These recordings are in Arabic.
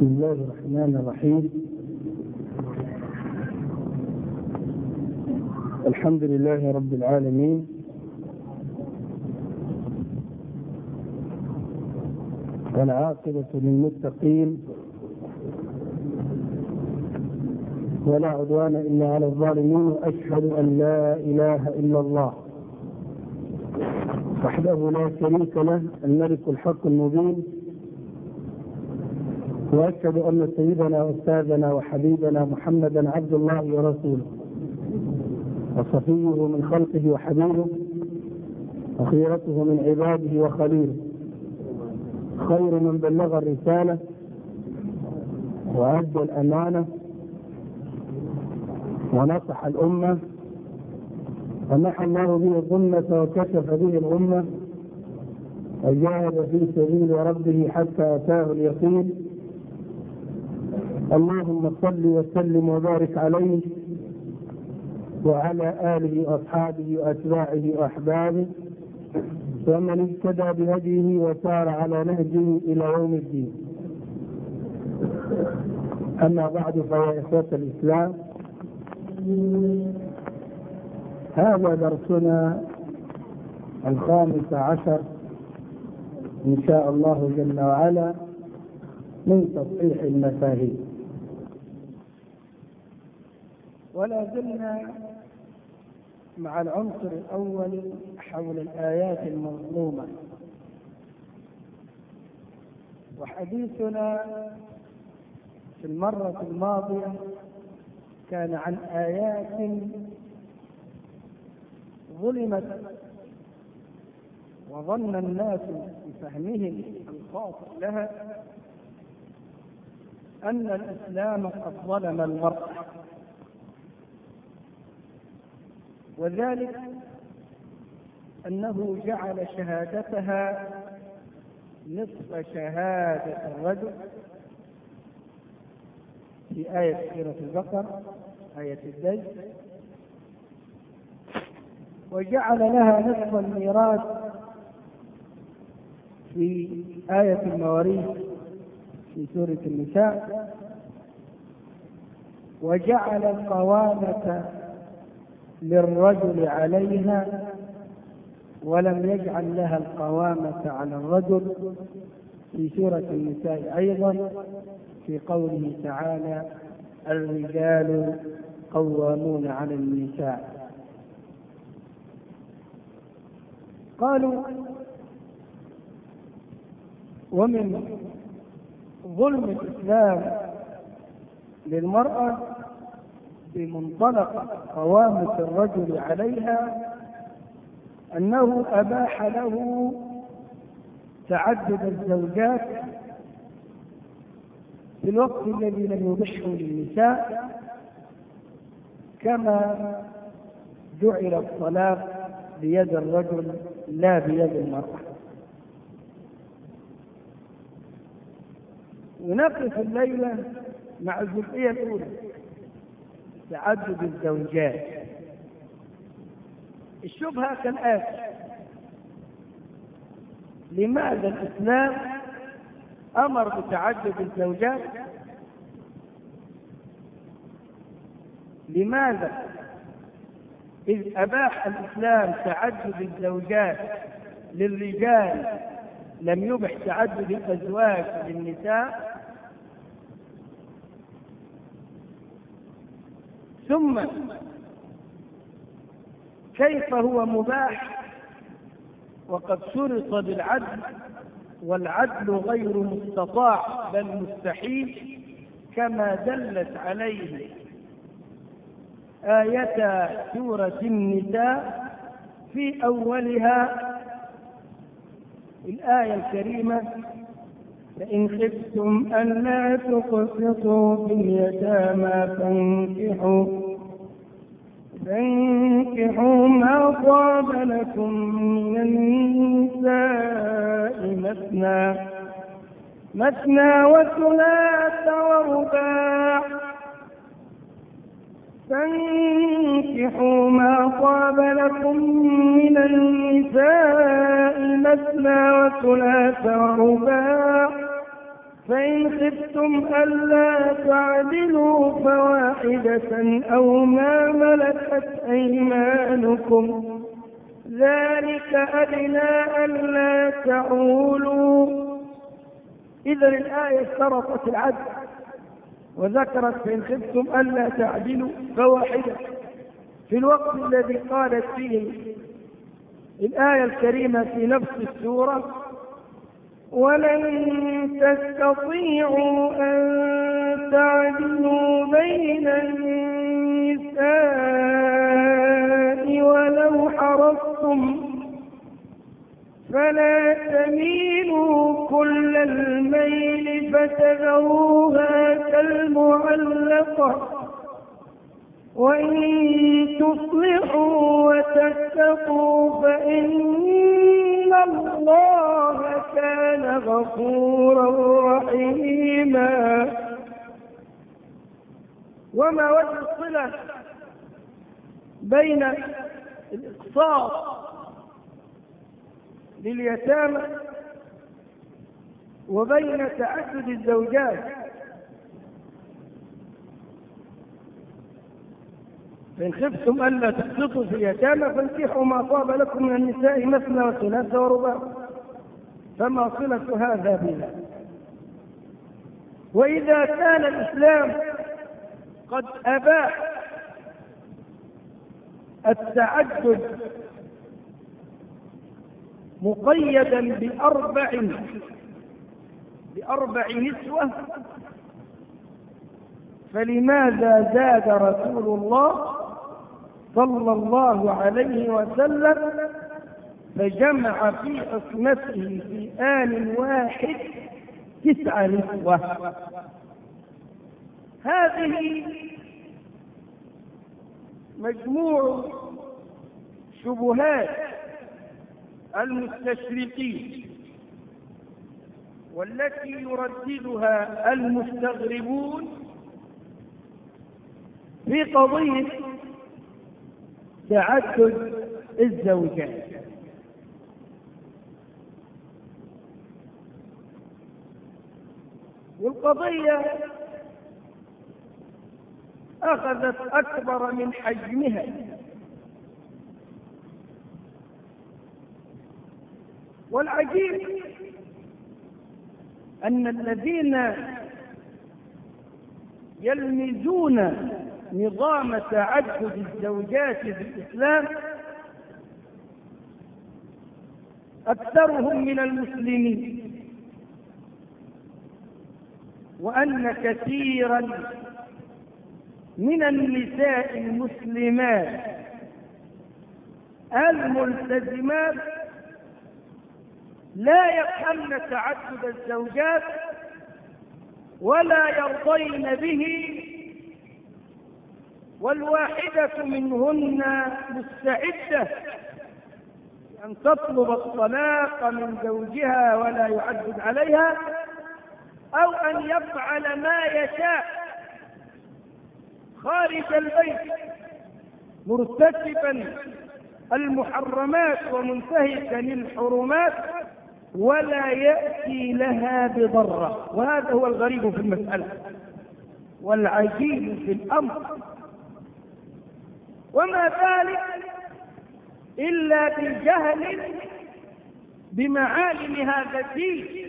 بسم الله الرحمن الرحيم. الحمد لله رب العالمين، والعاقبة للمتقين، ولا عدوان إلا على الظالمين، وأشهد أن لا إله إلا الله وحده لا شريك له الملك الحق المبين، وأشهد أن سيدنا وأستاذنا وحبيبنا محمدا عبد الله ورسوله وصفيه من خلقه وحبيبه وخيرته من عباده وخليله، خير من بلغ الرسالة وأدى الأمانة ونصح الأمة ومحى الله به الظلمة وكشف به الغمة وجاهد في سبيل ربه حتى أتاه اليقين. اللهم صل وسلم وبارك عليه وعلى آله وأصحابه وأتباعه وأحبابه ومن اهتدى بهديه وسار على نهجه إلى يوم الدين. أما بعد، فيا إخوة الإسلام، هذا درسنا 15 إن شاء الله جل وعلا من تصحيح المفاهيم، ولا زلنا مع العنصر الأول حول الآيات المظلومة، وحديثنا في المرة الماضية كان عن آيات ظلمت وظن الناس بفهمهم الخاطئ لها أن الإسلام قد ظلم المرأة، وذلك أنه جعل شهادتها نصف شهادة الرجل في آية سورة البقرة آية الدج، وجعل لها نصف الميراث في آية المواريث في سورة النساء، وجعل القوامة للرجل عليها ولم يجعل لها القوامة على الرجل في سورة النساء أيضا في قوله تعالى: الرجال قوامون على النساء. قالوا ومن ظلم الإسلام للمرأة بمنطلق قوامة الرجل عليها أنه أباح له تعدد الزوجات في الوقت الذي لم يبحه للنساء، كما جعل الطلاق بيد الرجل لا بيد المرأة. ونقف الليلة مع الجزئية الأولى، تعدد الزوجات. الشبهة كالآتي: لماذا الإسلام أمر بتعدد الزوجات؟ لماذا إذ أباح الإسلام تعدد الزوجات للرجال لم يبح تعدد الأزواج للنساء؟ ثم كيف هو مباح وقد شرط بالعدل، والعدل غير مستطاع بل مستحيل، كما دلت عليه آية سورة النساء في أولها الآية الكريمة: فإن خفتم ألا تقسطوا في اليتامى فانكحوا ما طاب لكم من النساء مثنى وثلاث ورباع، فانكحوا ما طاب لكم من النساء مثنى وثلاث ورباع، فإن خفتم ألا تعدلوا فواحدة أو ما ملكت أيمانكم ذلك أدنى ألا تعولوا. إذا الآية اشترطت العدل وذكرت فإن خفتم ألا تعدلوا فواحدة في الوقت الذي قالت فيه الآية الكريمة في نفس السورة ولن تستطيعوا أن تعدلوا بين النساء ولو حرصتم فلا تميلوا كل الميل فتذروها كالمعلقة وإن تصلحوا وتتقوا فإن الله كان غفورا رحيما. وما وجه الصلة بين الإقساط لليتامى وبين تعدد الزوجات؟ فإن خفتم ألا تقسطوا في اليتامى فانكحوا ما طاب لكم من النساء مثنى وثلاث ورباع. فما صلة هذا بنا؟ وإذا كان الإسلام قد أباح التعدد مقيدا بأربع نسوة فلماذا زاد رسول الله صلى الله عليه وسلم فجمع في عصمته في آن واحد 9 نسوة؟ هذه مجموع شبهات المستشرقين والتي يرددها المستغربون في قضية تعدد الزوجات. والقضية أخذت أكبر من حجمها، والعجيب أن الذين يلمزون نظام تعدد الزوجات في الإسلام أكثرهم من المسلمين، وأن كثيرا من النساء المسلمات الملتزمات لا يفهمن تعدد الزوجات ولا يرضين به، والواحدة منهن مستعدة أن تطلب الطلاق من زوجها ولا يعدد عليها، أو أن يفعل ما يشاء خارج البيت مرتكبا المحرمات ومنتهكا الحرمات ولا يأتي لها بضرة. وهذا هو الغريب في المسألة والعجيب في الأمر، وما ذلك إلا بالجهل بمعالم هذا الدين.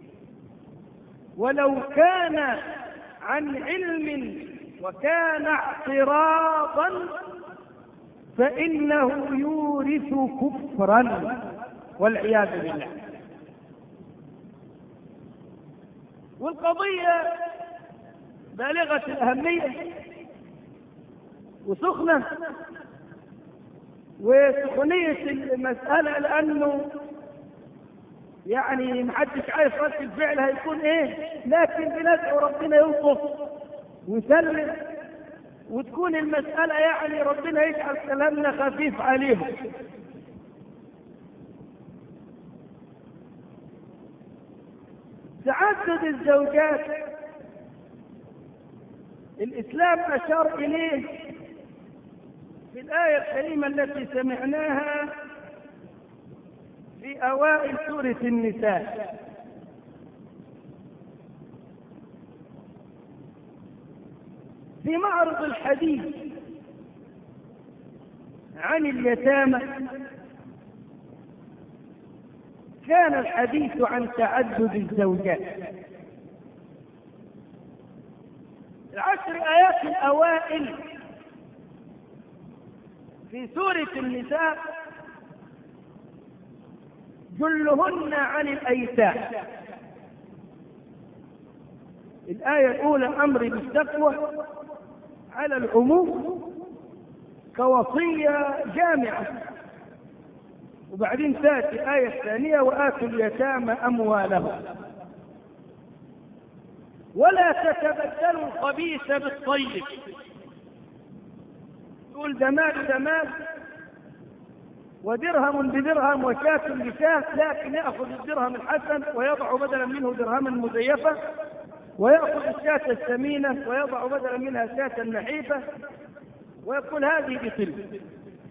ولو كان عن علم وكان اعتراضا فإنه يورث كفرا والعياذ بالله. والقضية بالغة الأهمية وسخنة، وسخونية المسألة لأنه يعني محدش عارف رد الفعل هيكون ايه، لكن بندعو ربنا يلطف ويسلم وتكون المسألة يعني ربنا يجعل كلامنا خفيف عليهم. تعدد الزوجات الإسلام أشار إليه في الآية الكريمة التي سمعناها في أوائل سورة النساء، في معرض الحديث عن اليتامى كان الحديث عن تعدد الزوجات. العشر آيات الأوائل في سورة النساء جلهن عن الأيتام. الآية الأولى أمر بالتقوى على العموم كوصية جامعة، وبعدين تأتي الآية الثانية وآتوا اليتامى أموالهم ولا تتبدلوا الخبيث بالطيب. تقول ده مال ودرهم بدرهم وشاة بشاة، لكن يأخذ الدرهم الحسن ويضع بدلا منه درهما مزيفة، ويأخذ الشاة الثمينة ويضع بدلا منها شاة نحيفة، ويقول هذه بطل.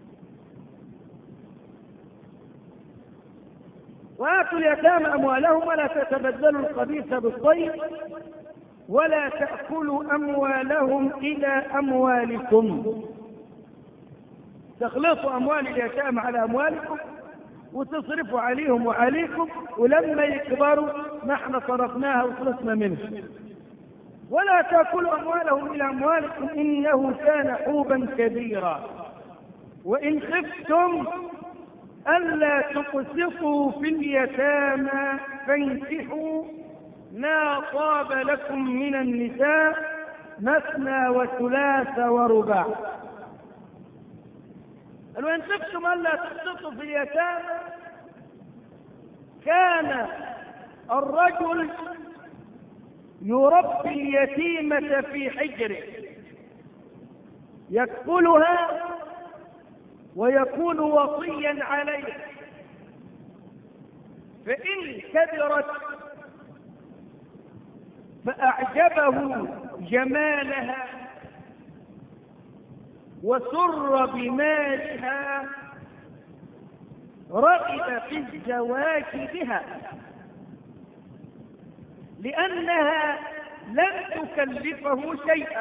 وآتوا اليتامى أموالهم ولا تتبدلوا الخبيث بالطيب ولا تأكلوا أموالهم إلى أموالكم. تخلصوا أموال اليتامى على أموالكم وتصرفوا عليهم وعليكم، ولما يكبروا نحن صرفناها وخلصنا منه. ولا تأكلوا أموالهم إلى أموالكم إنه كان حوبا كبيرا. وإن خفتم ألا تقسطوا في اليتامى فانكحوا ما طاب لكم من النساء مثنى وثلاث ورباع. وإن خفتم ألا تقسطوا في اليتامى، كان الرجل يربي اليتيمة في حجره يكفلها ويكون وصيا عليه، فإن كبرت فأعجبه جمالها وسر بمالها رغب في الزواج بها، لأنها لم تكلفه شيئا،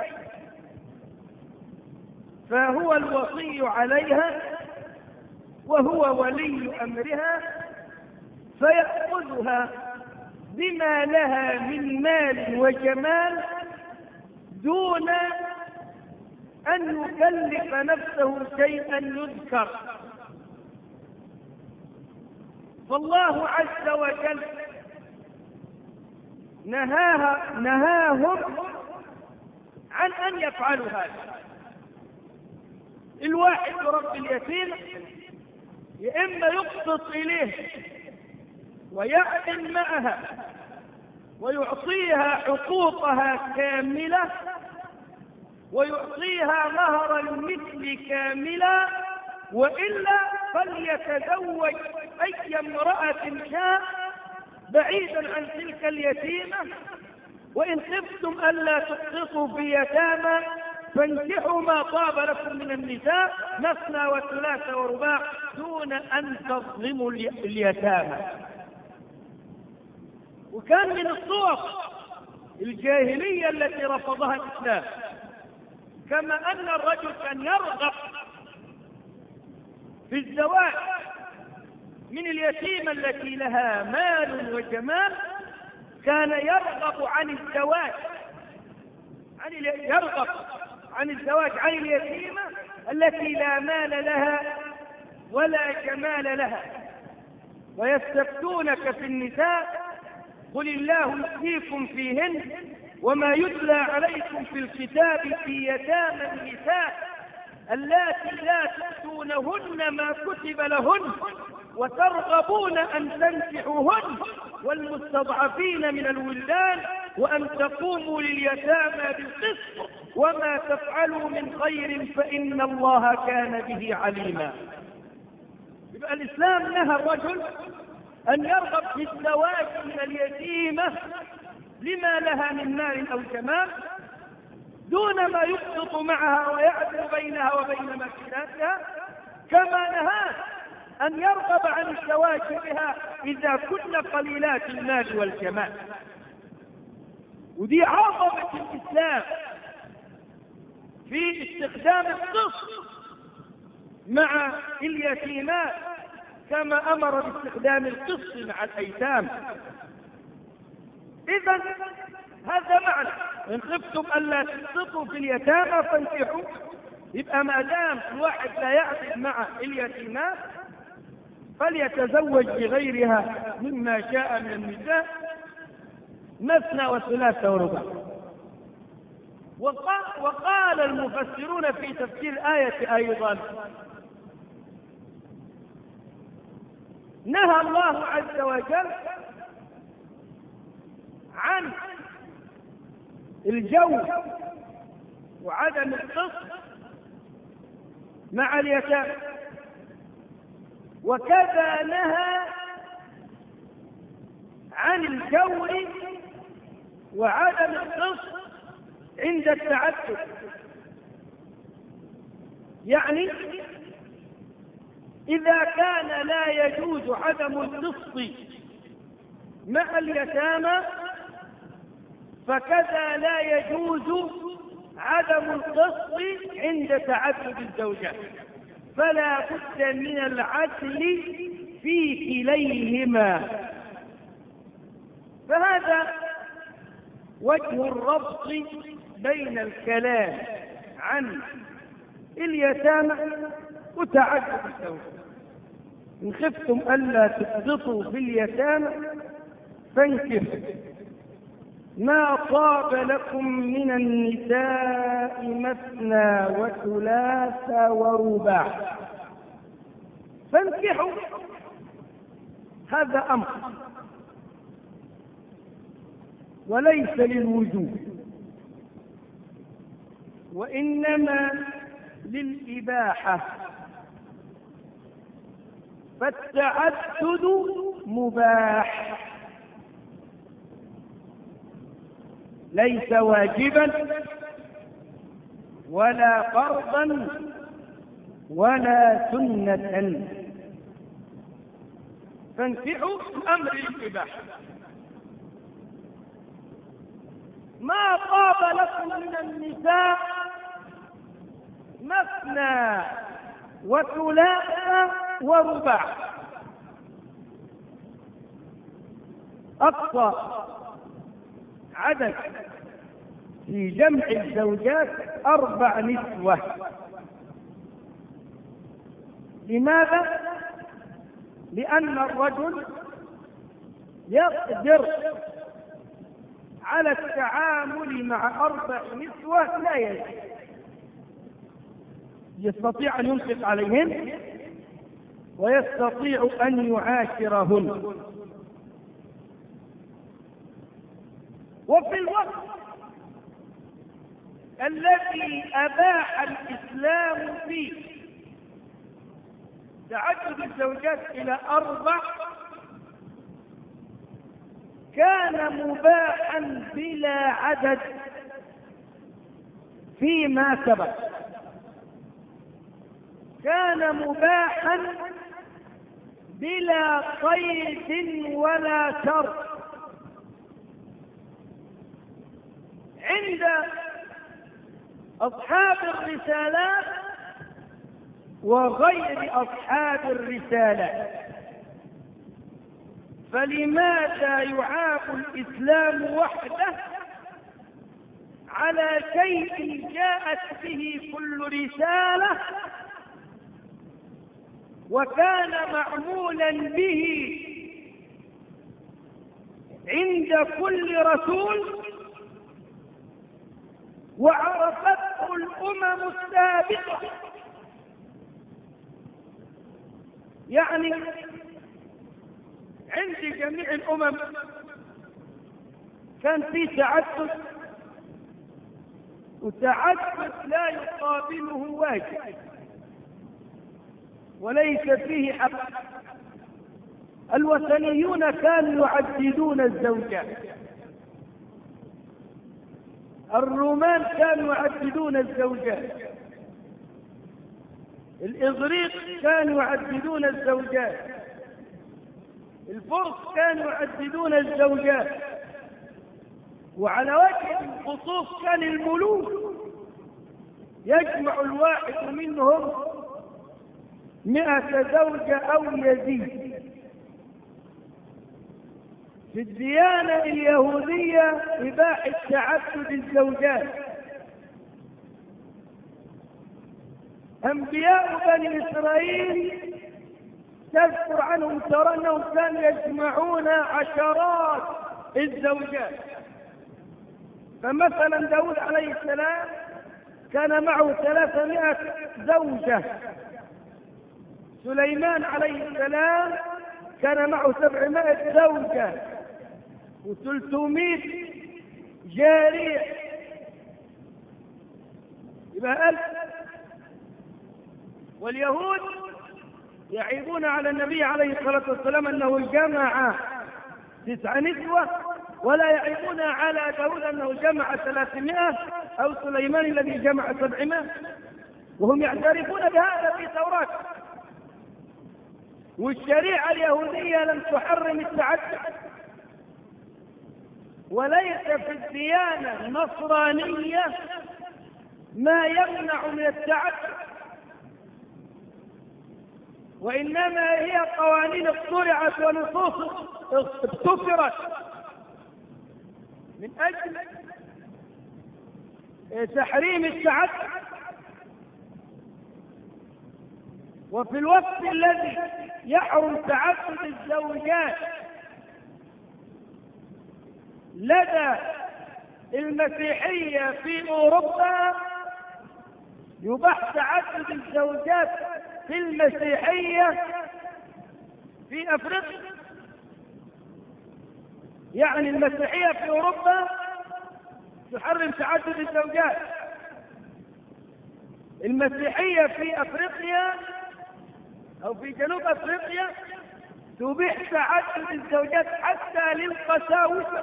فهو الوصي عليها وهو ولي أمرها، فيأخذها بما لها من مال وجمال دون أن يكلف نفسه شيئا يذكر. فالله عز وجل نهاهم عن أن يفعلوا هذا. الواحد يربي اليتيم يا إما يقسط إليه ويعدل معها ويعطيها حقوقها كاملة ويعطيها مهر المثل كاملا، وإلا فليتزوج أي امرأة شاء بعيدا عن تلك اليتيمة. وإن خفتم ألا تقسطوا في يتامى فانكحوا ما طاب لكم من النساء مثنى وثلاث ورباع دون أن تظلموا اليتامى. وكان من الصور الجاهلية التي رفضها الإسلام، كما أن الرجل كان يرغب في الزواج من اليتيمة التي لها مال وجمال، كان يرغب عن الزواج عن اليتيمة التي لا مال لها ولا جمال لها. ويستفتونك في النساء قل الله يفتيكم فيهن وما يتلى عليكم في الكتاب في يتامى النساء اللاتي لا تؤتونهن ما كتب لهن وترغبون أن تنكحوهن والمستضعفين من الولدان وأن تقوموا لليتامى بالقسط وما تفعلوا من خير فإن الله كان به عليما. يبقى الإسلام نهى الرجل أن يرغب في الزواج من اليتيمة لما لها من مال أو جمال دون ما يقسط معها ويعدل بينها وبين مكيناتها، كما نهى أن يرغب عن الزواج بها إذا كن قليلات المال والجمال. ودي عظمة الإسلام، في استخدام القسط مع اليتيمات كما أمر باستخدام القسط مع الأيتام. إذن هذا معنى إن خفتم ألا تقسطوا في اليتامى فانكحوا. يبقى ما دام الواحد لا يعقد مع اليتيمات فليتزوج بغيرها مما شاء من النساء مثنى وثلاث ورباع. وقال المفسرون في تفسير الآية أيضا نهى الله عز وجل عن الجو وعدم القسط مع اليتامى، وكذا نهى عن الجور وعدم القسط عند التعدد. يعني إذا كان لا يجوز عدم القسط مع اليتامى فكذا لا يجوز عدم القسط عند تعدد الزوجات، فلا بد من العدل في كليهما. فهذا وجه الربط بين الكلام عن اليتامى وتعدد الزوجات. إن خفتم ألا تقسطوا في اليتامى فانكحوا ما طاب لكم من النساء مثنى وثلاث ورباع. فانكحوا هذا أمر وليس للوجوب، وإنما للإباحة، فالتعدد مباح ليس واجبا ولا فرضا ولا سنة. فانكحوا أمر الإباحة ما طاب لكم من النساء مثنى وثلاث ورباع. أقصى عدد في جمع الزوجات 4 نسوة. لماذا؟ لأن الرجل يقدر على التعامل مع 4 نسوة لا يجب، يستطيع أن ينفق عليهن ويستطيع أن يعاشرهن. وفي الوقت الذي أباح الإسلام فيه تعدد الزوجات إلى 4 كان مباحا بلا عدد فيما سبق، كان مباحا بلا قيد ولا شرط. عند أصحاب الرسالات وغير أصحاب الرسالات، فلماذا يعاب الإسلام وحده على شيء جاءت به كل رسالة وكان معمولا به عند كل رسول وعرفته الأمم السابقة؟ يعني عند جميع الأمم كان في تعدد، وتعدد لا يقابله واجب وليس فيه حق. الوثنيون كانوا يعددون الزوجات، الرومان كانوا يعددون الزوجات، الإغريق كانوا يعددون الزوجات، الفرس كانوا يعددون الزوجات، وعلى وجه الخصوص كان الملوك يجمع الواحد منهم 100 زوجة أو يزيد. في الديانة اليهودية إباحة تعدد الزوجات. أنبياء بني إسرائيل تذكر عنهم ترى أنهم كانوا يجمعون عشرات الزوجات. فمثلا داود عليه السلام كان معه 300 زوجة. سليمان عليه السلام كان معه 700 زوجة و300 جارية، يبقى 1000. واليهود يعيبون على النبي عليه الصلاة والسلام أنه جمع 9 نسوة، ولا يعيبون على داود أنه جمع 300 أو سليمان الذي جمع 700، وهم يعترفون بهذا في توراة. والشريعة اليهودية لم تحرم التعدد، وليس في الديانة النصرانية ما يمنع من التعدد، وإنما هي قوانين اخترعت ونصوص ابتكرت من أجل تحريم التعدد. وفي الوقت الذي يحرم تعدد الزوجات لدى المسيحية في أوروبا، يباح تعدد الزوجات في المسيحية في أفريقيا. يعني المسيحية في أوروبا تحرم تعدد الزوجات، المسيحية في أفريقيا أو في جنوب أفريقيا تبيح تعدد الزوجات حتى للقساوسة.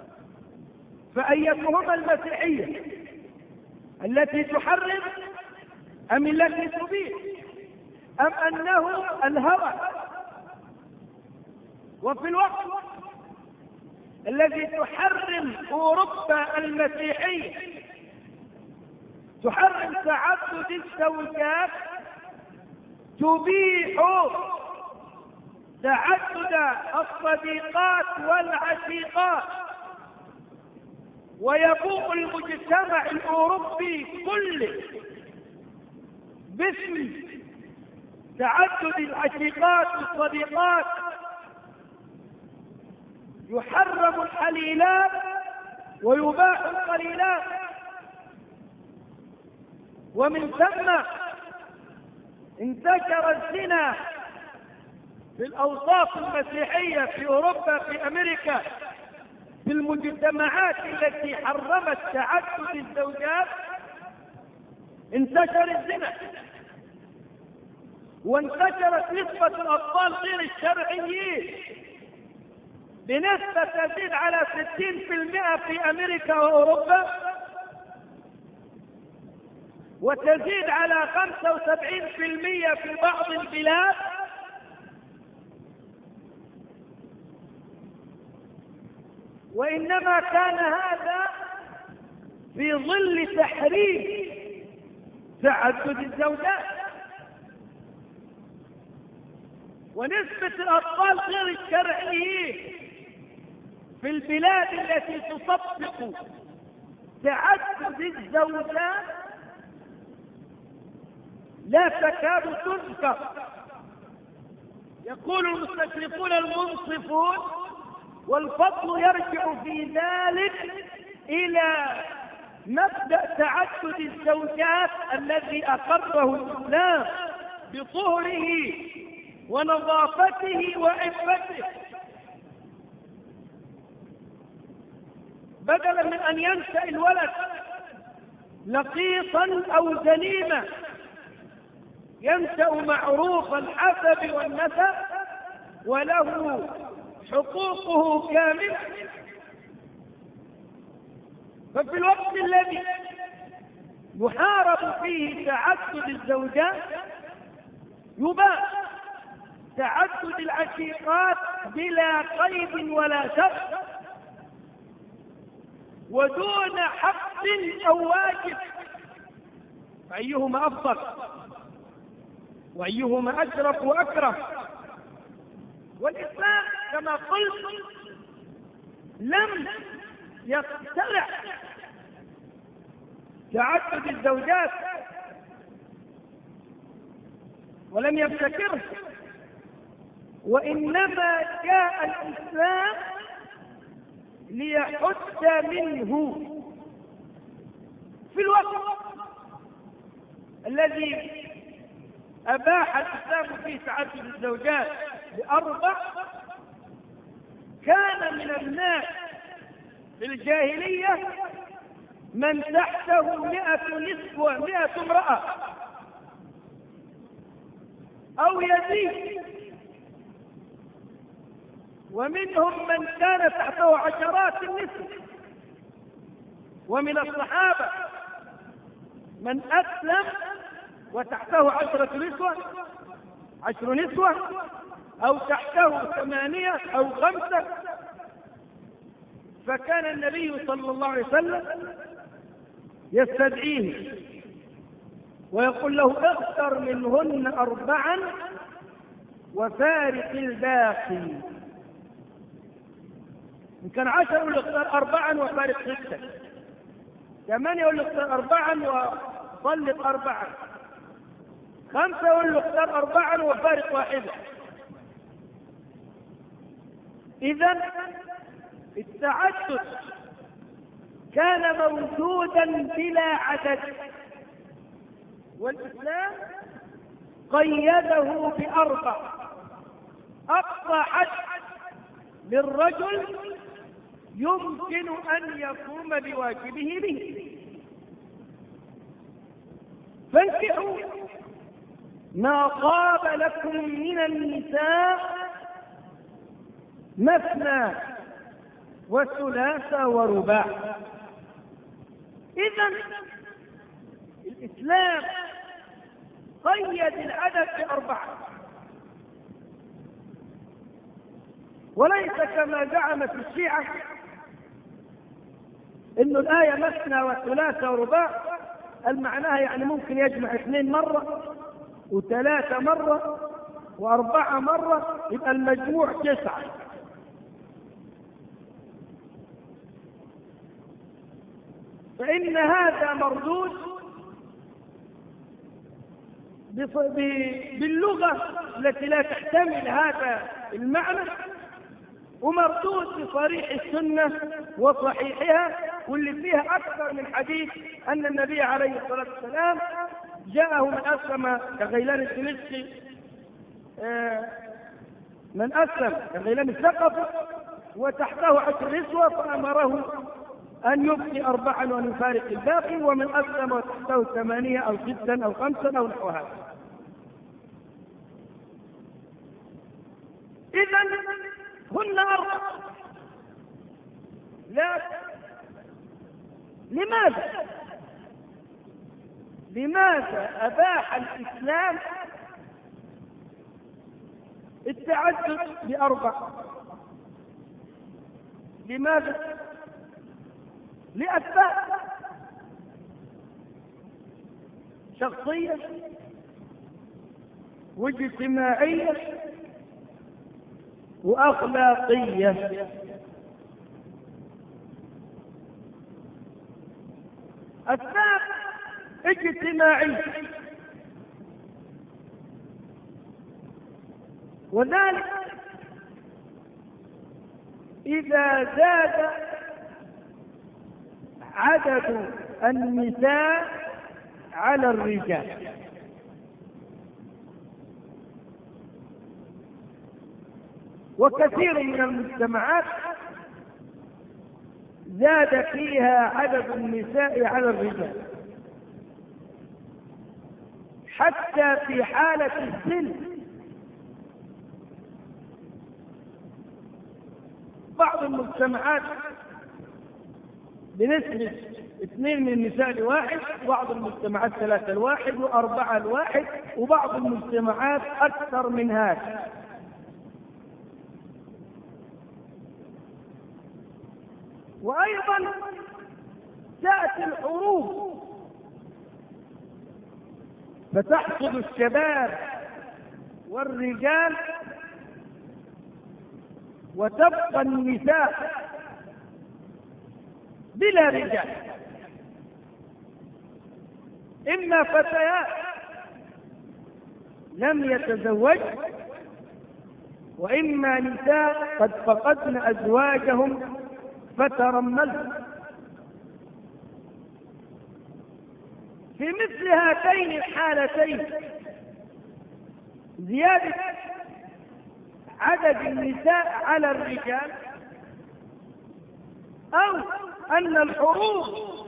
فأيتهما المسيحية التي تحرم أم التي تبيح أم أنه الهوى؟ وفي الوقت الذي تحرم أوروبا المسيحية تحرم تعدد الزوجات، تبيح تعدد الصديقات والعشيقات. ويبوء المجتمع الأوروبي كله باسم تعدد العشيقات والصديقات. يحرم الحليلات ويباح القليلات. ومن ثم انتشر الزنا في الأوساط المسيحية في أوروبا، في أمريكا، في المجتمعات التي حرمت تعدد الزوجات انتشر الزنا، وانتشرت نسبة الأطفال غير الشرعيين بنسبة تزيد على 60% في أمريكا وأوروبا، وتزيد على 75% في بعض البلاد. وإنما كان هذا في ظل تحريم تعدد الزوجات. ونسبة الأطفال غير الشرعيين في البلاد التي تطبق تعدد الزوجات لا تكاد تذكر. يقول المستشرقون المنصفون: والفضل يرجع في ذلك إلى مبدأ تعدد الزوجات الذي أقره الإسلام بطهره ونظافته وعفته، بدلا من أن ينشأ الولد لقيطا أو زنيما، ينشأ معروف الحسب والنسب وله حقوقه كاملة. ففي الوقت الذي يحارب فيه تعدد الزوجات يباح تعدد العشيقات بلا قيد ولا شرط ودون حق أو واجب. أيهما أفضل وأيهما أشرف وأكرم. والإسلام كما قلت لم يقترح تعدد الزوجات ولم يبتكره، وإنما جاء الإسلام ليحد منه في الوقت الذي أباح الإسلام فيه تعدد الزوجات ب4. كان من الناس في الجاهلية من تحته 100 نسوة 100 امرأة أو يزيد، ومنهم من كان تحته عشرات النسوة. ومن الصحابة من أسلم وتحته 10 نسوة أو تحته 8 أو 5. فكان النبي صلى الله عليه وسلم يستدعيه ويقول له اختر منهن 4 وفارق الباقي. إن كان 10 يقول له اختار 4 وفارق 6، 8 يقول له اختار 4 وطلق 4، 5 يقول له اختار 4 وفارق 1. إذن التعدد كان موجودا بلا عدد، والإسلام قيده ب4. أقصى حد للرجل يمكن أن يقوم بواجبه به. فانكحوا ما طاب لكم من النساء مثنى وثلاث ورباع. إذن الإسلام قيد العدد ب4، وليس كما زعمت الشيعة إن الآية مثنى وثلاث ورباع المعناها يعني ممكن يجمع 2 مرة و3 مرة و4 مرة، يبقى المجموع 9. فإن هذا مردود باللغة التي لا تحتمل هذا المعنى، ومردود بصريح السنة وصحيحها، واللي فيها أكثر من حديث أن النبي عليه الصلاة والسلام جاءه من أسلم كغيلان الدمشقي، من أسلم كغيلان الثقفي وتحته 10 نسوة فأمره أن يبقي 4 وأن يفارق الباقي، ومن أسلم وتحته 8 أو 6 أو 5 أو نحو هذا. إذن هن 4. لا، لماذا أباح الإسلام التعدد ب4؟ لماذا؟ لأسباب شخصية واجتماعية وأخلاقية. أسباب اجتماعية، وذلك إذا زاد عدد النساء على الرجال، وكثير من المجتمعات زاد فيها عدد النساء على الرجال، حتى في حالة السن. بعض المجتمعات بنسبة 2 من النساء ل1، وبعض المجتمعات 3 ل1 و4 ل1، وبعض المجتمعات أكثر من هذا. وأيضا تأتي الحروب فتحصد الشباب والرجال وتبقى النساء بلا رجال، إما فتيات لم يتزوج، وإما نساء قد فقدن أزواجهم فترملن. في مثل هاتين الحالتين زيادة عدد النساء على الرجال، أو أن الحروب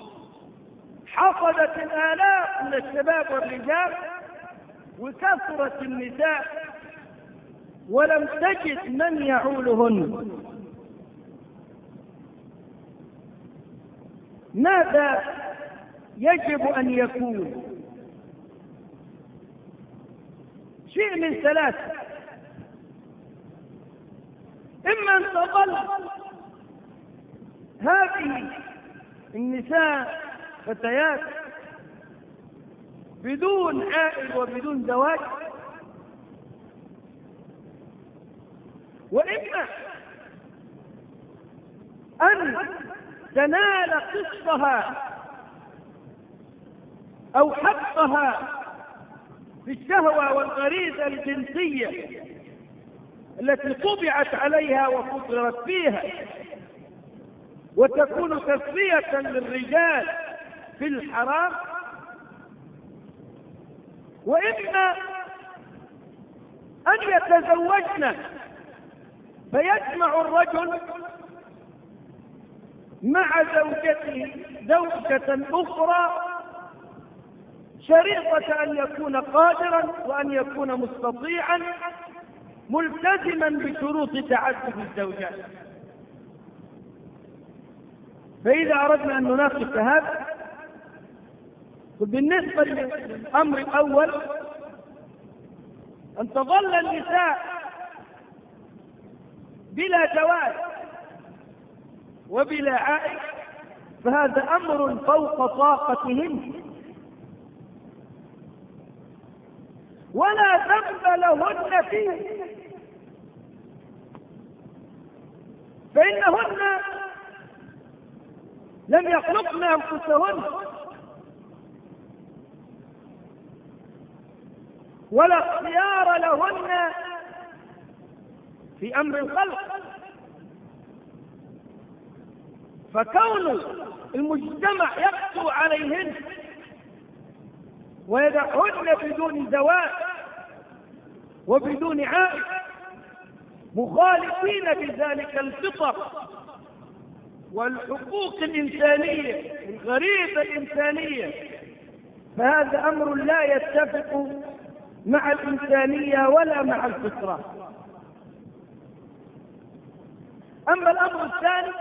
حصدت الآلاف من الشباب والرجال وكثرت النساء ولم تجد من يعولهن، ماذا يجب أن يكون؟ شيء من ثلاثة: إما أن تظل هذه النساء فتيات بدون عائل وبدون زواج، وإما أن تنال قسطها أو حقها في الشهوة والغريزة الجنسية التي طبعت عليها وفطرت فيها، وتكون تسلية للرجال في الحرام، وإما أن يتزوجن فيجمع الرجل مع زوجته زوجة أخرى شريطة أن يكون قادرا وأن يكون مستطيعا ملتزما بشروط تعدد الزوجات. فإذا أردنا أن نناقش هذا، بالنسبة للأمر الأول أن تظل النساء بلا زواج وبلا عائل، فهذا أمر فوق طاقتهن، ولا ذنب لهن فيه، فإنهن لم يخلقن أنفسهن ولا اختيار لهن في أمر الخلق، فكون المجتمع يقسو عليهن ويدعهن بدون زواج وبدون عائل مخالفين بذلك الفطر والحقوق الإنسانية الغريزة الإنسانية، فهذا أمر لا يتفق مع الإنسانية ولا مع الفطرة. أما الأمر الثاني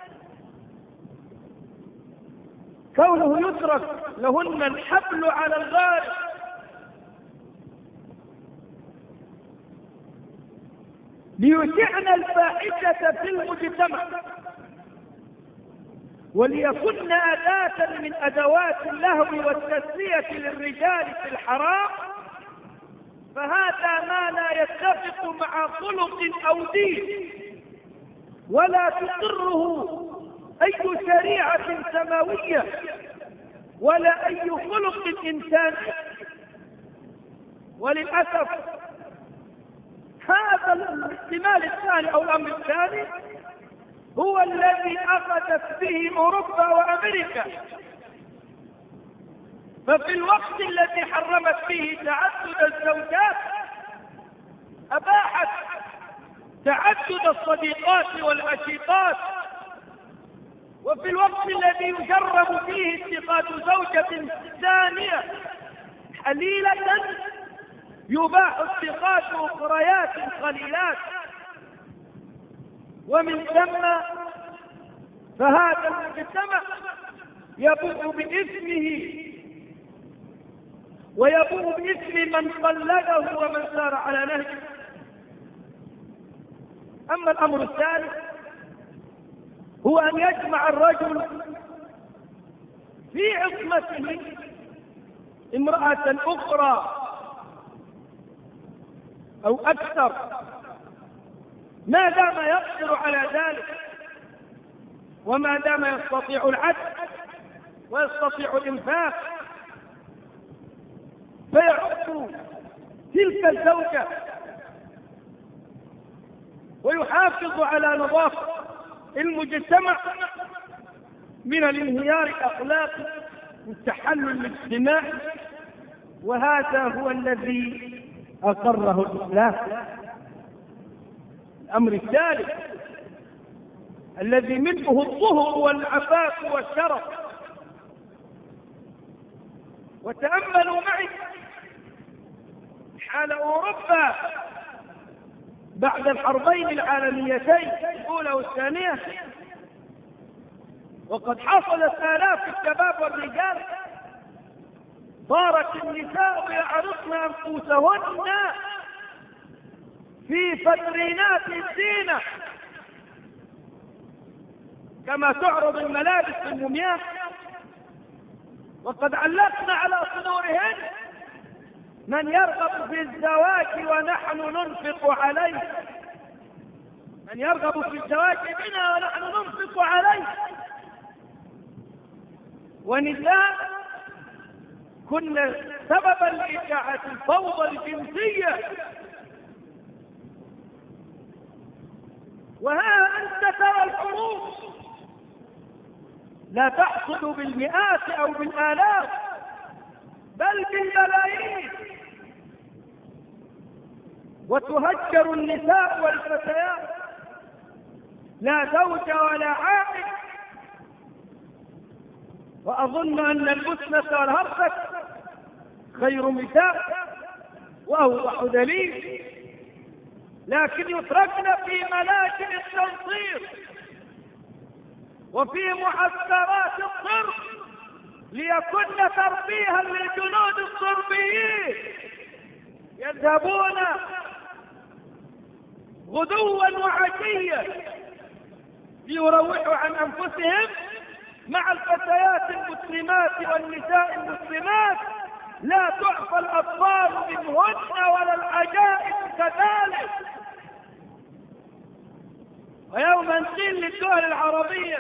كونه يترك لهن الحبل على الغارب ليشعن الفاحشة في المجتمع وليكن أداة من أدوات اللهو والتسلية للرجال في الحرام، فهذا ما لا يتفق مع خلق أو دين ولا تقره أي شريعة سماوية ولا أي خلق إنساني. وللأسف هذا الاحتمال الثاني أو الأمر الثاني هو الذي أخذت به أوروبا وأمريكا، ففي الوقت الذي حرمت فيه تعدد الزوجات أباحت تعدد الصديقات والعشيقات، وفي الوقت الذي يجرب فيه اتخاذ زوجة ثانية حليلة يباح اتخاذ أخريات قليلات، ومن ثم فهذا المجتمع يبوء بإثمه ويبوء بإثم من قلده ومن سار على نهجه. أما الأمر الثالث هو أن يجمع الرجل في عصمته امرأة أخرى أو أكثر ما دام يقدر على ذلك، وما دام يستطيع العدل ويستطيع الإنفاق، فيعد تلك الزوجة ويحافظ على نظافة المجتمع من الانهيار الأخلاقي والتحلل الاجتماعي. وهذا هو الذي أقره الإسلام. الأمر الثالث الذي منه الطهر والعفاف والشرف. وتأملوا معي حال أوروبا بعد الحربين العالميتين الأولى والثانية، وقد حصلت آلاف الشباب والرجال صارت النساء يعرضن أنفسهن في فترينات الزينة كما تعرض الملابس في المومياء، وقد علقنا على صدورهن من يرغب في الزواج ونحن ننفق عليه، من يرغب في الزواج بنا ونحن ننفق عليه. ونساء كنا سببا لإشاعة الفوضى الجنسية. وها أنت ترى الحروب لا تحصل بالمئات أو بالآلاف بل بالملايين، وتهجر النساء والفتيات لا زوج ولا عائل. وأظن أن البسنة والهرسك خير مثال وأوضح دليل، لكن يتركن في ملاجئ التنصير وفي معسكرات الصرب ليكن ترفيها للجنود الصربيين، يذهبون غدوا وعشيا ليروحوا عن أنفسهم مع الفتيات المسلمات والنساء المسلمات. لا تعفى الأطفال منهن ولا العجائز كذلك. ويوم نقيل للدول العربية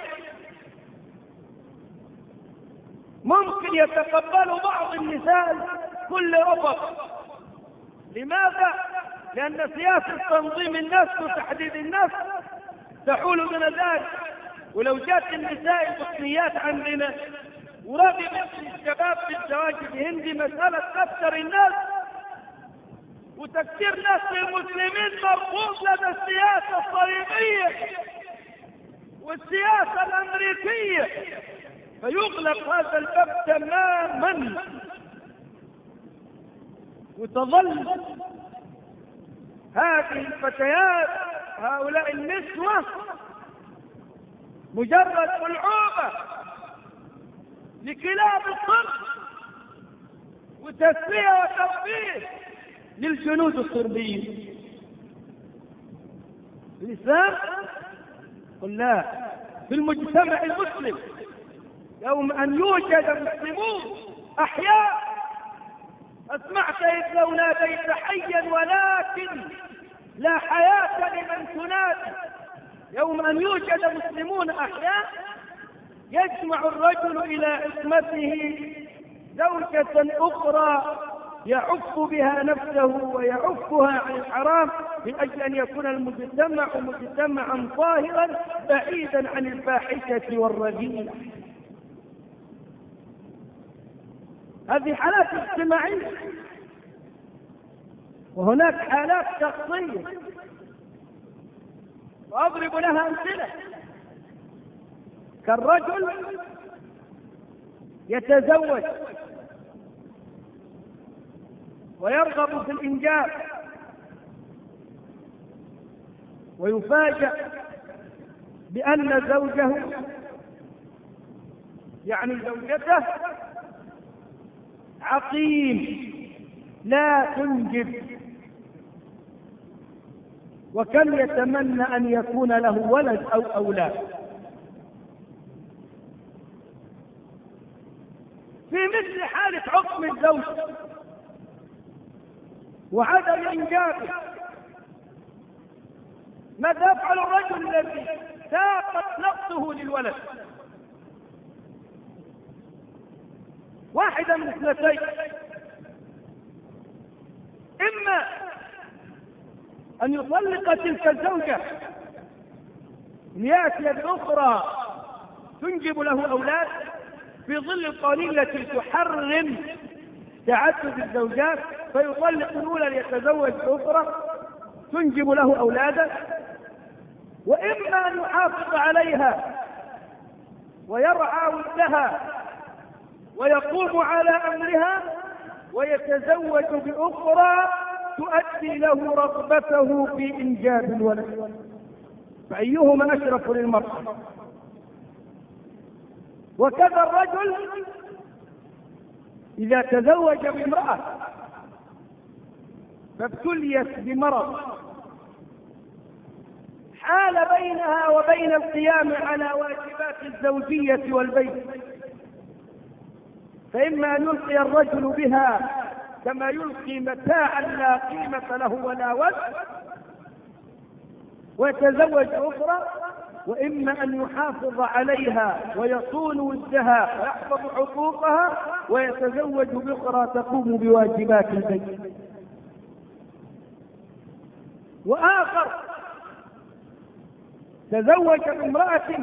ممكن يتقبل بعض النساء كل رفق. لماذا؟ لأن سياسة تنظيم النسل وتحديد النسل تحول من ذلك. ولو جاءت النساء المصريات عندنا ورغبت الشباب في الزواج بهن مسألة تكسر الناس وتكسير نسل المسلمين مرفوض لدى السياسة الصليبية والسياسة الأمريكية، فيغلق هذا الباب تماما، وتظل هذه الفتيات هؤلاء النسوة مجرد ملعوبة لكلاب الصرب وتسلية وترفيه للجنود الصربيين. الإسلام قل لا. في المجتمع المسلم يوم أن يوجد مسلمون أحياء، أسمعت إذ لو ناديت حيا ولكن لا حياة لمن تنادي. يوم أن يوجد مسلمون أحياء يجمع الرجل إلى عصمته زوجة أخرى يعف بها نفسه ويعفها عن الحرام من أجل أن يكون المجتمع مجتمعا طاهرا بعيدا عن الفاحشة والرذيلة. هذه حالات اجتماعية، وهناك حالات شخصية وأضرب لها أمثلة. كالرجل يتزوج ويرغب في الإنجاب ويفاجأ بأن زوجه يعني زوجته عقيم لا تنجب، وكم يتمنى أن يكون له ولد أو أولاد. في مثل حالة عقم الزوج وعدم إنجابه، ماذا يفعل الرجل الذي ساقت نفسه للولد؟ واحدا من اثنتين: إما أن يطلق تلك الزوجة ليأتي بأخرى تنجب له أولاد في ظل القوانين التي تحرم تعدد الزوجات، فيطلق الأولى ليتزوج أخرى تنجب له أولادا، وإما أن يحافظ عليها ويرعى ولدها ويقوم على أمرها ويتزوج بأخرى تؤدي له رغبته في إنجاب الولد، فأيهما أشرف للمرأة؟ وكذا الرجل إذا تزوج بامرأة فابتليت بمرض حال بينها وبين القيام على واجبات الزوجية والبيت، فإما أن يلقي الرجل بها كما يلقي متاعا لا قيمة له ولا وزن ويتزوج أخرى، وإما أن يحافظ عليها ويصون ودها ويحفظ حقوقها ويتزوج بأخرى تقوم بواجبات البيت. وآخر تزوج بامرأة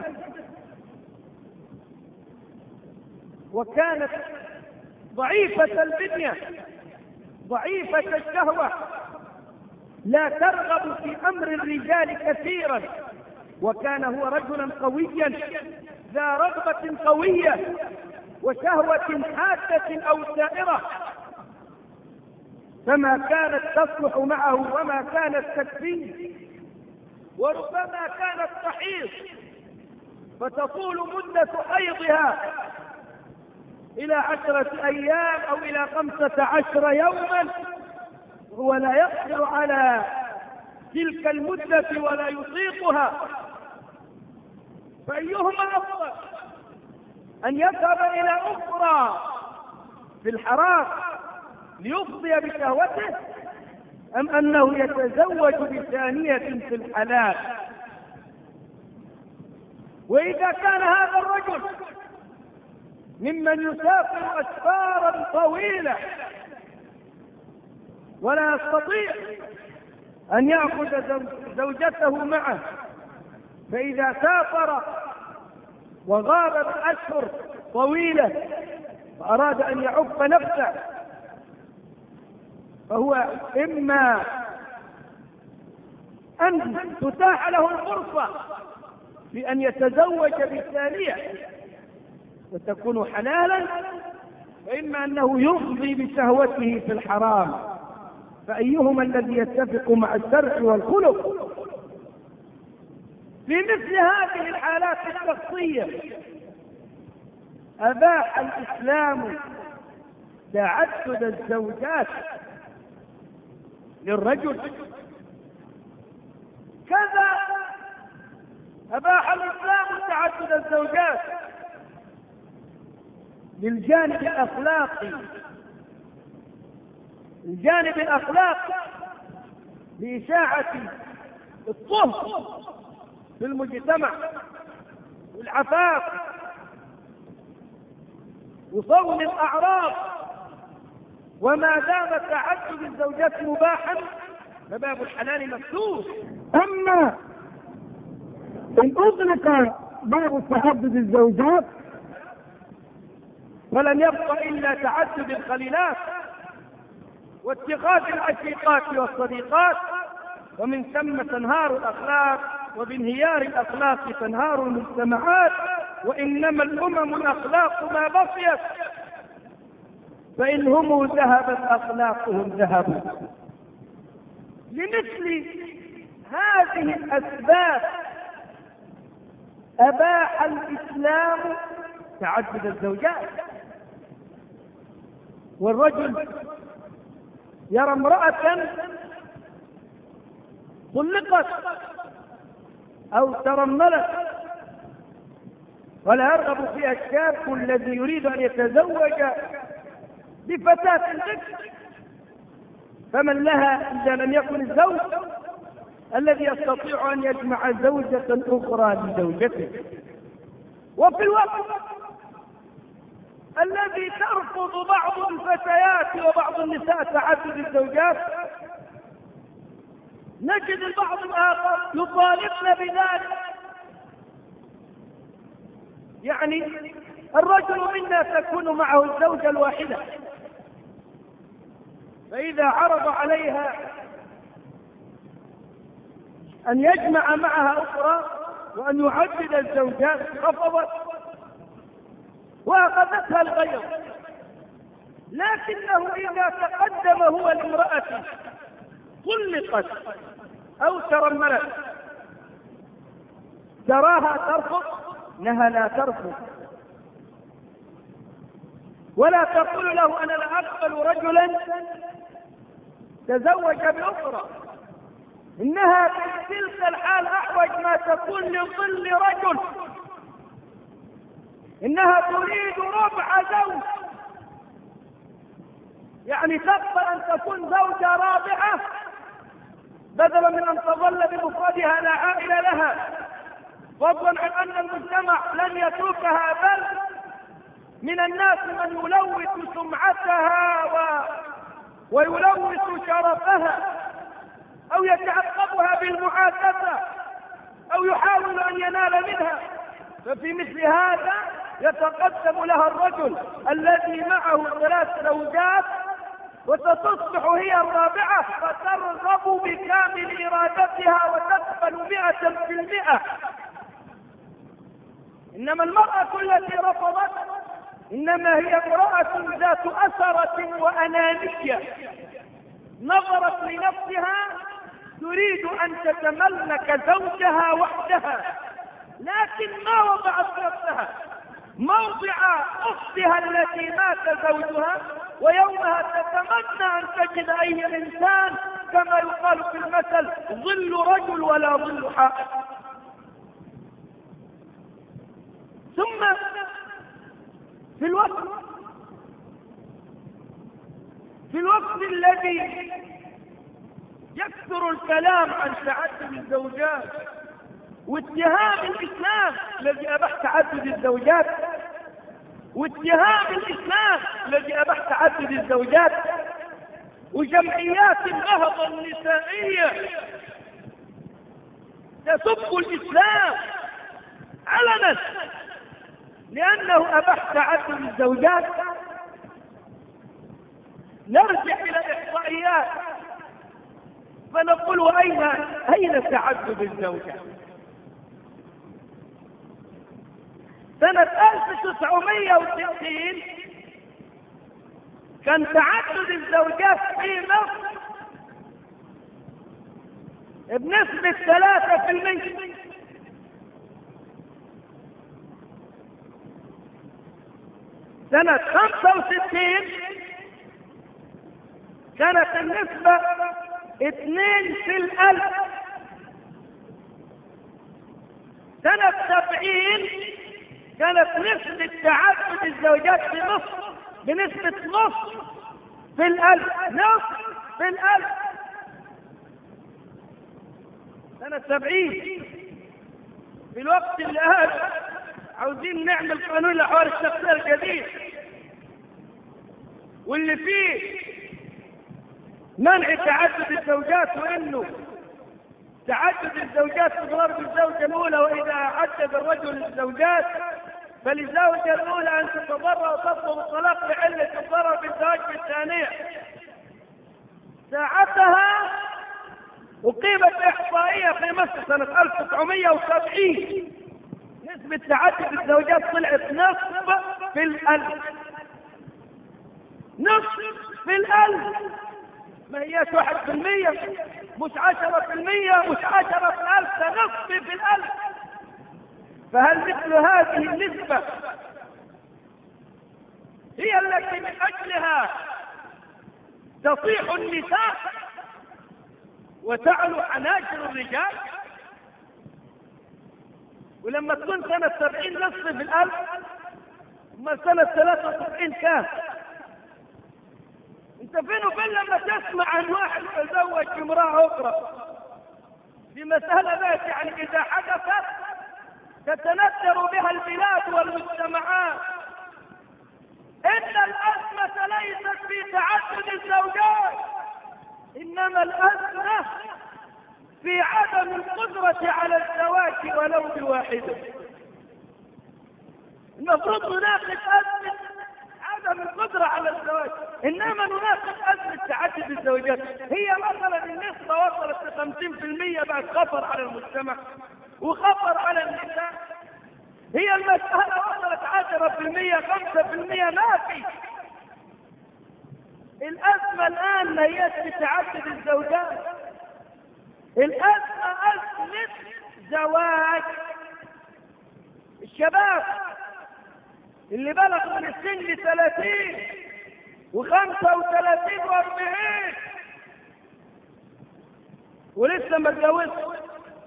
وكانت ضعيفة البنية ضعيفة الشهوة لا ترغب في أمر الرجال كثيرا، وكان هو رجلا قويا ذا رغبة قوية وشهوة حادة أو سائرة، فما كانت تصلح معه وما كانت تكفيه، وربما كانت تحيض فتطول مدة حيضها إلى 10 أيام أو إلى 15 يوما، وهو لا يقدر على تلك المدة ولا يطيقها، فأيهما أفضل؟ أن يذهب إلى أخرى في الحرام ليفضي بشهوته، أم أنه يتزوج بثانية في الحلال؟ وإذا كان هذا الرجل ممن يسافر أسفارا طويلة ولا يستطيع أن يأخذ زوجته معه، فإذا سافر وغاب بأشهر طويلة وأراد أن يعف نفسه فهو إما أن تتاح له الفرصة بأن يتزوج بالثانية وتكون حلالا، وإما أنه يفضي بشهوته في الحرام، فأيهما الذي يتفق مع الشرع والخلق؟ في مثل هذه الحالات الشخصية أباح الإسلام تعدد الزوجات للرجل، كذا أباح الإسلام تعدد الزوجات للجانب الأخلاقي. الجانب الأخلاقي لإشاعة الطهر في المجتمع والعفاف وصون الأعراض، وما دام تعدد الزوجات مباحا فباب الحلال مفتوح. أما إن أطلق باب تعدد الزوجات فلن يبقى إلا تعدد الخليلات واتخاذ العشيقات والصديقات، ومن ثم تنهار الأخلاق، وبانهيار الأخلاق تنهار المجتمعات، وإنما الأمم الأخلاق ما بقيت، فإن هم ذهبت أخلاقهم ذهبوا. لمثل هذه الأسباب أباح الإسلام تعدد الزوجات. والرجل يرى امرأة طلقت أو ترملت ولا يرغب فيها الشاب الذي يريد أن يتزوج بفتاة ذكر. فمن لها إذا لم يكن الزوج الذي يستطيع أن يجمع زوجة أخرى بزوجته؟ وفي الوقت الذي ترفض بعض الفتيات وبعض النساء تعدد الزوجات، نجد البعض الآخر يطالبن بذلك. يعني الرجل منا تكون معه الزوجة الواحدة، فإذا عرض عليها أن يجمع معها أخرى وأن يعدد الزوجات رفضت وأخذتها الغير. لكنه إذا تقدم هو لامرأة طلقت أو ترملت تراها ترفض، إنها لا ترفض ولا تقول له أنا لا أقبل رجلا تزوج بأخرى، إنها في تلك الحال أحوج ما تكون لظل رجل، إنها تريد ربع زوج، يعني تقبل أن تكون زوجة رابعة بدلا من أن تظل بمفردها لا عائل لها، فضلا عن أن المجتمع لن يتركها، بل من الناس من يلوث سمعتها ويلوث شرفها أو يتعقبها بالمعاكسة أو يحاول أن ينال منها. ففي مثل هذا يتقدم لها الرجل الذي معه 3 زوجات وستصبح هي الرابعة، فترغب بكامل إرادتها وتقبل 100%. إنما المرأة التي رفضت إنما هي امرأة ذات أثرة وأنانية، نظرت لنفسها تريد أن تتملك زوجها وحدها، لكن ما وضعت نفسها موضع أختها التي مات زوجها، ويومها تتمنى أن تجد أي إنسان كما يقال في المثل ظل رجل ولا ظل حائط. ثم في الوقت الذي يكثر الكلام عن تعدد الزوجات واتهام الإسلام الذي أباح تعدد الزوجات وجمعيات النهضة النسائية تسب الإسلام علنا لأنه أباح تعدد الزوجات، نرجع إلى الإحصائيات فنقول أين تعدد الزوجات؟ سنة 1960 كان تعدد الزوجات في مصر بنسبة 3%. سنة 65 كانت النسبة 2 في 1000. سنة 70 كانت نسبة تعدد الزوجات في مصر بنسبة 0.5%، 0.5%. سنة 70 في الوقت اللي عاوزين نعمل قانون لحوار الشخصية الجديد واللي فيه منع تعدد الزوجات، وانه تعدد الزوجات تضرب الزوجة الأولى، وإذا عدد الرجل الزوجات فللزوجة الأولى أن تتضرر وتطلب الطلاق لعلة الضرر بالزواج بالثانية. ساعتها أقيمت إحصائية في مصر سنة 1970 نسبة تعدد الزوجات طلعت 0.5%، 0.5%، ما هياش 1%، مش 10%، مش 10 في 1000، ده 0.5%. فهل مثل هذه النسبة هي التي من أجلها تصيح النساء وتعلو حناجر الرجال؟ ولما تكون سنة 70 نصف الألف، ما سنة 73 كام؟ انت فين وفين لما تسمع عن واحد تزوج بامرأة أخرى؟ دي مسألة ذات يعني إذا حدثت تتندر بها البلاد والمجتمعات. إن الأزمة ليست في تعدد الزوجات، إنما الأزمة في عدم القدرة على الزواج ولو بواحدة. المفروض نناقش أزمة عدم القدرة على الزواج، إنما نناقش أزمة تعدد الزوجات. هي مثلا النسبة وصلت ل 50% بعد خطر على المجتمع وخطر على النساء. هي المسألة وصلت 10% 5% ما في. الأزمة الآن ليست بتعدد الزوجات، الأزمة أزمة زواج. الشباب اللي بلغ من السن 30 و35 و40 ولسه ما اتجوزش،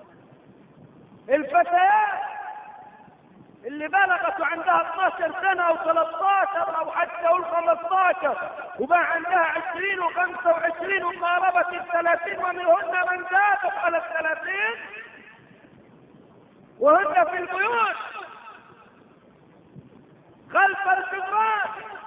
الفتيات اللي بلغت وعندها 12 سنة أو 13 أو حتى أقول 15 وبقى عندها 20 و25 وقاربت 30 ومنهن من زادت على 30 وهن في البيوت خلف الجدران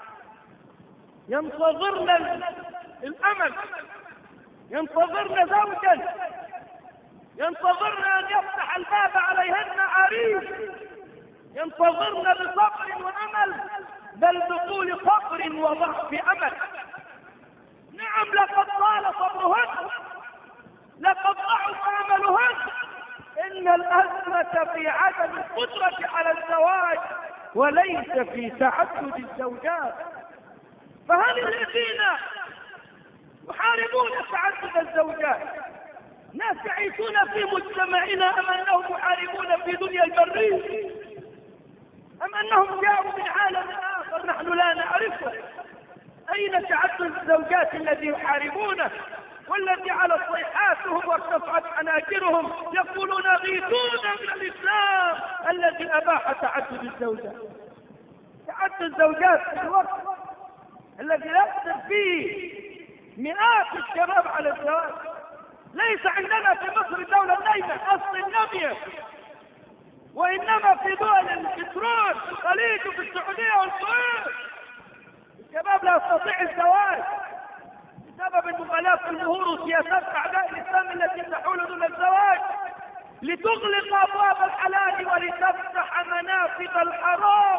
ينتظرن الأمل، ينتظرن زوجا، ينتظرن أن يفتح الباب عليهن عريس، ينتظرن بصبر وأمل، بل بطول صبر وضعف أمل. نعم لقد طال صبرهن، لقد ضعف أملهن. إن الأزمة في عدم القدرة على الزواج وليس في تعدد الزوجات. فهل الذين يحاربون تعدد الزوجات ناس يعيشون في مجتمعنا أم أنهم يحاربون في دنيا البرية أم أنهم جاءوا من عالم آخر نحن لا نعرفه؟ أين تعدد الزوجات الذي يحاربونه والذي على صيحاتهم وارتفعت حناجرهم يقولون غيثونا من الإسلام الذي أباح تعدد الزوجات؟ تعدد الزوجات في الوقت الذي يقدر فيه مئات الشباب على الزواج. ليس عندنا في مصر دولة نايمة أصل النبي، وإنما في دول البترول في الخليج وفي السعودية والكويت الشباب لا يستطيع الزواج بسبب المغالاة في المهور وسياسات أعداء الإسلام التي تحول دون الزواج لتغلق أبواب الحلال ولتفتح منافذ الحرام.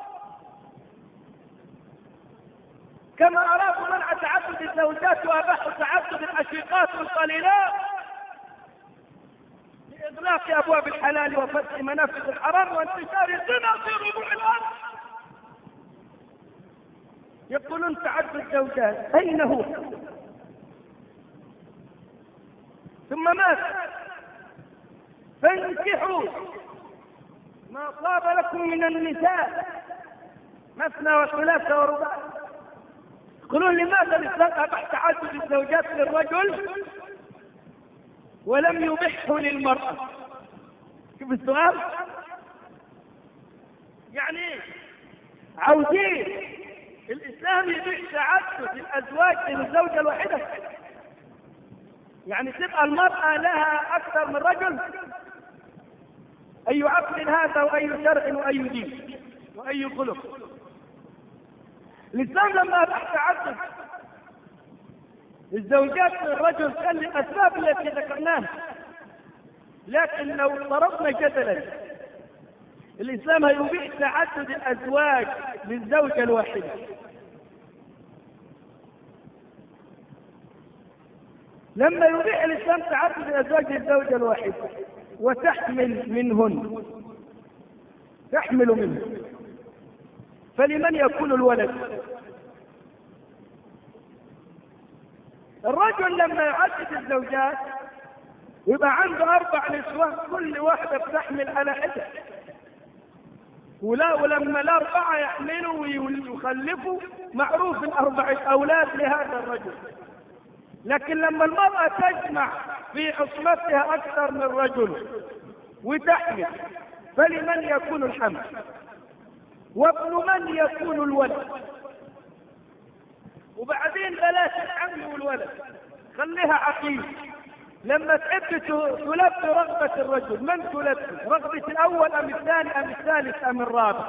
كما أرادوا منع تعدد الزوجات وأباحوا تعدد الأشقاء والقليلات لإغلاق أبواب الحلال وفتح منافذ الحرام وانتشار الزنا في ربوع الأرض. يقولون تعدد الزوجات، أين هو؟ ثم مات. فانكحوا ما طاب لكم من النساء مثنى وثلاث ورباع. يقولون لماذا الإسلام أباح تعدد الزوجات للرجل ولم يبحه للمرأة؟ شوف السؤال، يعني عاوزين الإسلام يبيح تعدد الأزواج للزوجة الواحدة، يعني تبقى المرأة لها أكثر من رجل. أي عقل هذا وأي شرع وأي دين وأي خلق؟ الإسلام لما أباح تعدد الزوجات للرجل كان للأسباب التي ذكرناها، لكن لو طرقنا جدلا الإسلام يبيح تعدد الأزواج للزوجة الواحدة. لما يبيح الإسلام تعدد الأزواج للزوجة الواحدة وتحمل منهن، تحمل منه، فلمن يكون الولد؟ الرجل لما يعدد الزوجات يبقى عنده 4 نسوة كل واحدة بتحمل على حدة، ولما ال4 يحملوا ويخلفوا معروف ال4 أولاد لهذا الرجل. لكن لما المرأة تجمع في عصمتها أكثر من رجل وتحمل فلمن يكون الحمل؟ وابن من يكون الولد؟ وبعدين بلاش الحمل والولد، خليها عقيم. لما تحب تلبي رغبة الرجل، من تلبي؟ رغبة الأول أم الثاني أم الثالث أم الرابع؟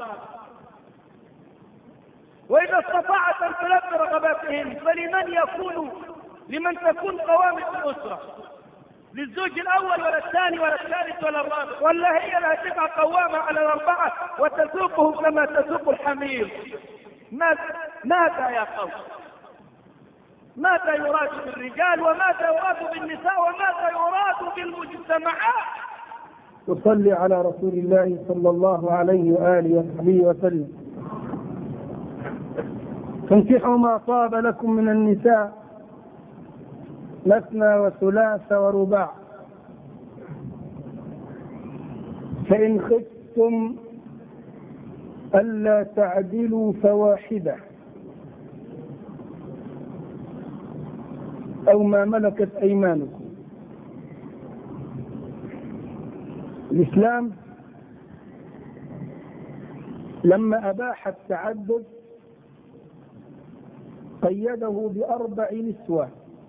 وإذا استطاعت أن تلبي رغباتهم فلمن لمن تكون قوامة الأسرة؟ للزوج الأول ولا الثاني ولا الثالث ولا الرابع؟ ولا هي اللي هتبقى قوامة على الأربعة وتسوقهم كما تسوق الحمير؟ ماذا يا قوم؟ ماذا يراد بالرجال وماذا يراد بالنساء وماذا يراد بالمجتمعات؟ وصلي على رسول الله صلى الله عليه وآله وصحبه وسلم. فانكحوا ما طاب لكم من النساء مثنى وثلاث ورباع، فإن خفتم ألا تعدلوا فواحدة أو ما ملكت أيمانكم. الإسلام لما أباح التعدد قيده ب4 نسوة،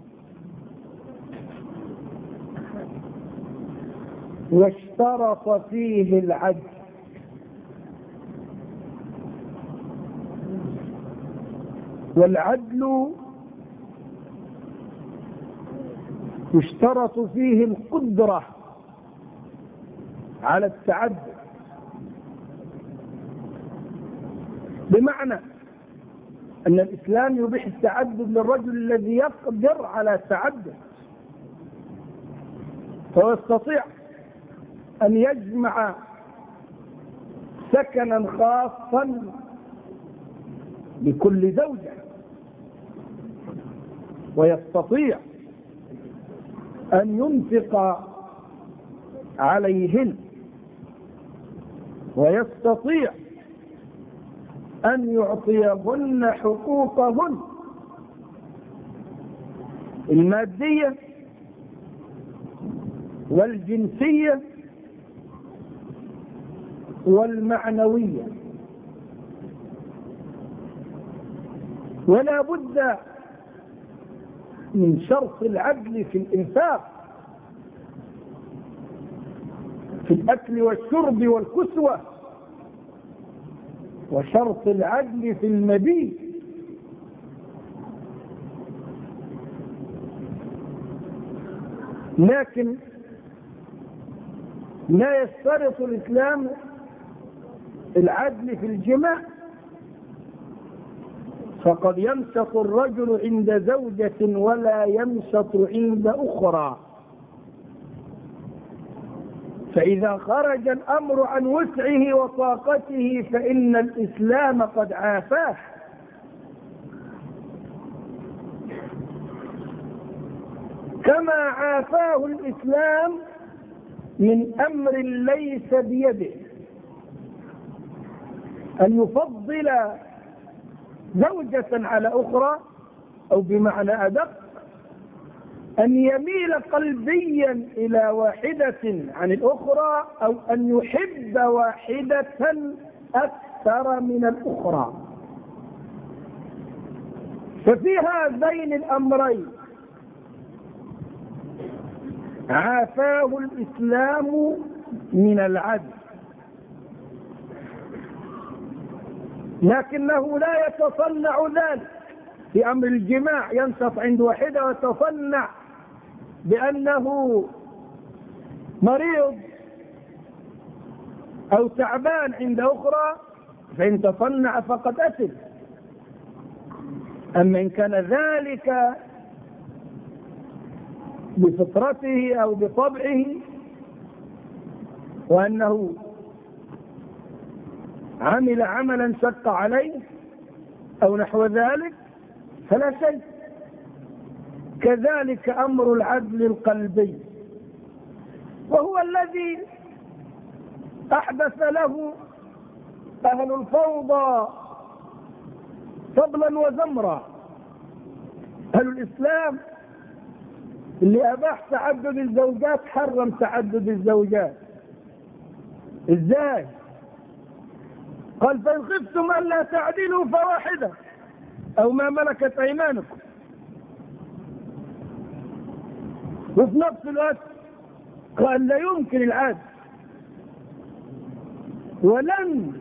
واشترط فيه العدل، والعدل يشترط فيه القدرة على التعدد، بمعنى أن الإسلام يبيح التعدد للرجل الذي يقدر على التعدد، فهو يستطيع أن يجمع سكنا خاصا لكل زوجة، ويستطيع أن ينفق عليهن، ويستطيع أن يعطيهن حقوقهن المادية والجنسية والمعنوية. ولا بد من شرط العدل في الإنفاق، في الأكل والشرب والكسوة، وشرط العدل في المبيت. لكن لا يشترط الإسلام العدل في الجماع، فقد ينشط الرجل عند زوجة ولا ينشط عند أخرى، فإذا خرج الأمر عن وسعه وطاقته فإن الإسلام قد عافاه. كما عافاه الإسلام من أمر ليس بيده، أن يفضل زوجة على أخرى، أو بمعنى أدق أن يميل قلبيا إلى واحدة عن الأخرى، أو أن يحب واحدة أكثر من الأخرى. ففي هذين الأمرين عافاه الإسلام من العدل، لكنه لا يتصنع ذلك في أمر الجماع، ينشط عند واحدة ويتصنع بأنه مريض أو تعبان عند أخرى، فإن تصنع فقد أثم. أما إن كان ذلك بفطرته أو بطبعه وأنه عمل عملا شق عليه أو نحو ذلك فلا شيء. كذلك أمر العدل القلبي، وهو الذي أحدث له أهل الفوضى طبلا وزمرا. أهل الإسلام اللي أباح تعدد الزوجات حرم تعدد الزوجات، ازاي؟ قال فإن خفتم ألا تعدلوا فواحدة أو ما ملكت أيمانكم. وفي نفس الوقت قال لا يمكن العدل، ولن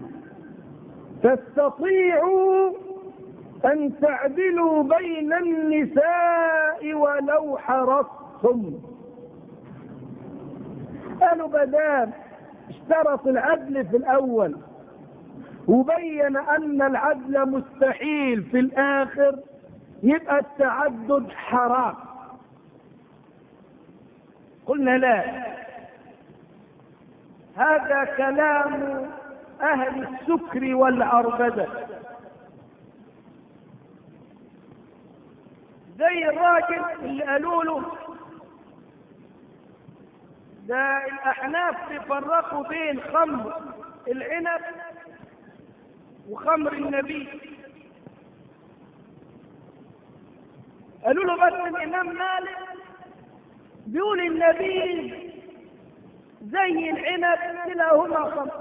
تستطيعوا أن تعدلوا بين النساء ولو حرصتم. قالوا بدام اشترط العدل في الأول وبين أن العدل مستحيل في الآخر، يبقى التعدد حرام. قلنا لا، هذا كلام أهل السكر والعربدة، زي الراجل اللي قالوا له ده الأحناف تفرقوا بين خمر العنب وخمر النبيذ. قالوا له بس الإمام مالك بيقول النبيذ زي العنب كلاهما خمر.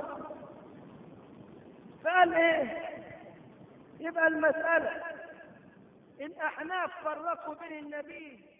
فقال ايه؟ يبقى المسألة الأحناف فرقوا بين النبيذ